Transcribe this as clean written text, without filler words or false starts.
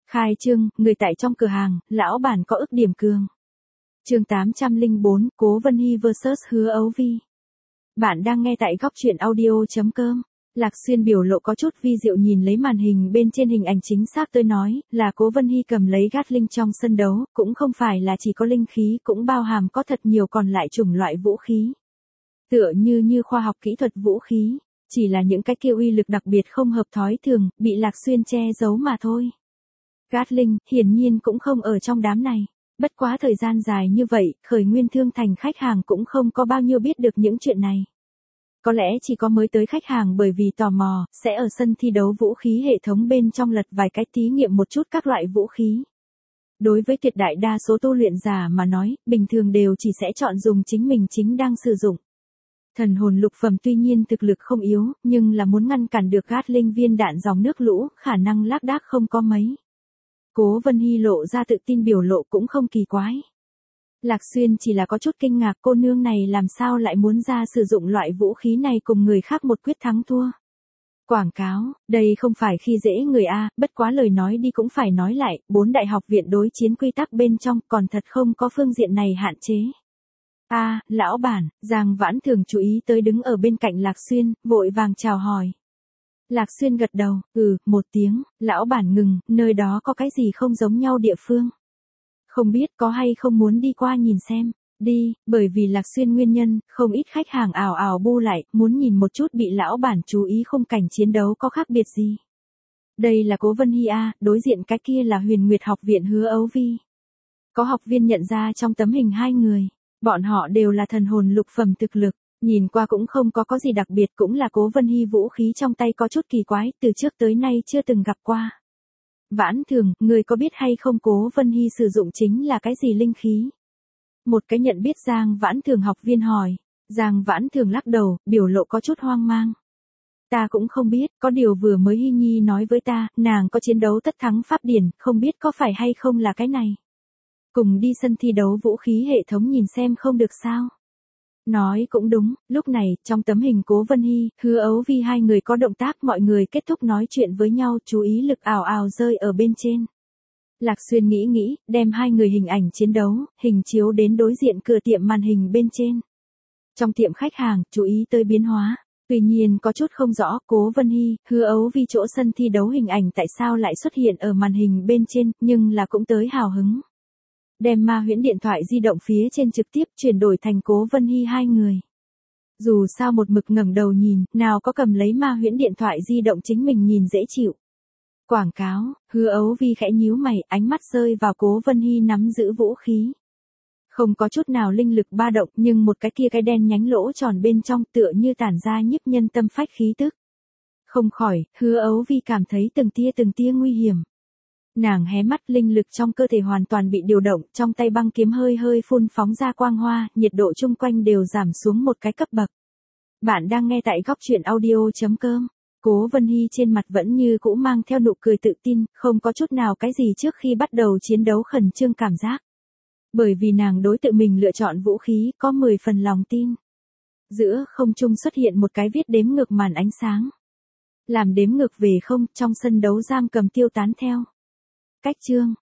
Khai trương, người tại trong cửa hàng, lão bản có ức điểm cường. Chương 804, Cố Vân Hy vs Hứa Ấu Vi. Bạn đang nghe tại góc truyện audio.com. Lạc Xuyên biểu lộ có chút vi diệu nhìn lấy màn hình bên trên hình ảnh chính xác tôi nói, là Cố Vân Hy cầm lấy Gatling trong sân đấu, cũng không phải là chỉ có linh khí, cũng bao hàm có thật nhiều còn lại chủng loại vũ khí. Tựa như khoa học kỹ thuật vũ khí, chỉ là những cái kia uy lực đặc biệt không hợp thói thường, bị Lạc Xuyên che giấu mà thôi. Gatling, hiển nhiên cũng không ở trong đám này. Bất quá thời gian dài như vậy, Khởi Nguyên Thương Thành khách hàng cũng không có bao nhiêu biết được những chuyện này. Có lẽ chỉ có mới tới khách hàng bởi vì tò mò, sẽ ở sân thi đấu vũ khí hệ thống bên trong lật vài cái thí nghiệm một chút các loại vũ khí. Đối với tuyệt đại đa số tu luyện giả mà nói, bình thường đều chỉ sẽ chọn dùng chính mình chính đang sử dụng. Thần hồn lục phẩm tuy nhiên thực lực không yếu, nhưng là muốn ngăn cản được Gatling viên đạn dòng nước lũ, khả năng lác đác không có mấy. Cố Vân Hy lộ ra tự tin biểu lộ cũng không kỳ quái. Lạc Xuyên chỉ là có chút kinh ngạc cô nương này làm sao lại muốn ra sử dụng loại vũ khí này cùng người khác một quyết thắng thua. Quảng cáo, đây không phải khi dễ người A, bất quá lời nói đi cũng phải nói lại, 4 đại học viện đối chiến quy tắc bên trong còn thật không có phương diện này hạn chế. Lão bản, Giang Vãn Thường chú ý tới đứng ở bên cạnh Lạc Xuyên, vội vàng chào hỏi. Lạc Xuyên gật đầu, một tiếng, lão bản ngừng, nơi đó có cái gì không giống nhau địa phương. Không biết có hay không muốn đi qua nhìn xem, đi, bởi vì Lạc Xuyên nguyên nhân, không ít khách hàng ào ào bu lại, muốn nhìn một chút bị lão bản chú ý khung cảnh chiến đấu có khác biệt gì. Đây là Cố Vân Hy A, đối diện cái kia là Huyền Nguyệt học viện Hứa Ấu Vi. Có học viên nhận ra trong tấm hình hai người, bọn họ đều là thần hồn lục phẩm thực lực. Nhìn qua cũng không có gì đặc biệt, cũng là Cố Vân Hy vũ khí trong tay có chút kỳ quái, từ trước tới nay chưa từng gặp qua. Vãn Thường, người có biết hay không Cố Vân Hy sử dụng chính là cái gì linh khí? Một cái nhận biết Giang Vãn Thường học viên hỏi. Giang Vãn Thường lắc đầu, biểu lộ có chút hoang mang. Ta cũng không biết, có điều vừa mới Hy Nhi nói với ta, nàng có chiến đấu tất thắng pháp điển, không biết có phải hay không là cái này. Cùng đi sân thi đấu vũ khí hệ thống nhìn xem không được sao? Nói cũng đúng, lúc này, trong tấm hình Cố Vân Hy, Hứa Ấu Vi hai người có động tác mọi người kết thúc nói chuyện với nhau chú ý lực ảo ảo rơi ở bên trên. Lạc Xuyên nghĩ, đem hai người hình ảnh chiến đấu, hình chiếu đến đối diện cửa tiệm màn hình bên trên. Trong tiệm khách hàng, chú ý tới biến hóa. Tuy nhiên có chút không rõ Cố Vân Hy, Hứa Ấu Vi chỗ sân thi đấu hình ảnh tại sao lại xuất hiện ở màn hình bên trên, nhưng là cũng tới hào hứng. Đem Ma Huyễn điện thoại di động phía trên trực tiếp chuyển đổi thành Cố Vân Hy hai người. Dù sao một mực ngẩng đầu nhìn, nào có cầm lấy Ma Huyễn điện thoại di động chính mình nhìn dễ chịu. Quảng cáo, Hứa Ấu Vi khẽ nhíu mày, ánh mắt rơi vào Cố Vân Hy nắm giữ vũ khí. Không có chút nào linh lực ba động, nhưng một cái kia cái đen nhánh lỗ tròn bên trong tựa như tản ra nhiếp nhân tâm phách khí tức. Không khỏi, Hứa Ấu Vi cảm thấy từng tia nguy hiểm. Nàng hé mắt, linh lực trong cơ thể hoàn toàn bị điều động, trong tay băng kiếm hơi phun phóng ra quang hoa, nhiệt độ chung quanh đều giảm xuống một cái cấp bậc. Bạn đang nghe tại góc truyện audio.com. Cố Vân Hy trên mặt vẫn như cũ mang theo nụ cười tự tin, không có chút nào cái gì trước khi bắt đầu chiến đấu khẩn trương cảm giác. Bởi vì nàng đối tự mình lựa chọn vũ khí, có 10 phần lòng tin. Giữa không trung xuất hiện một cái viết đếm ngược màn ánh sáng. Làm đếm ngược về không, trong sân đấu giam cầm tiêu tán theo. Cách chương,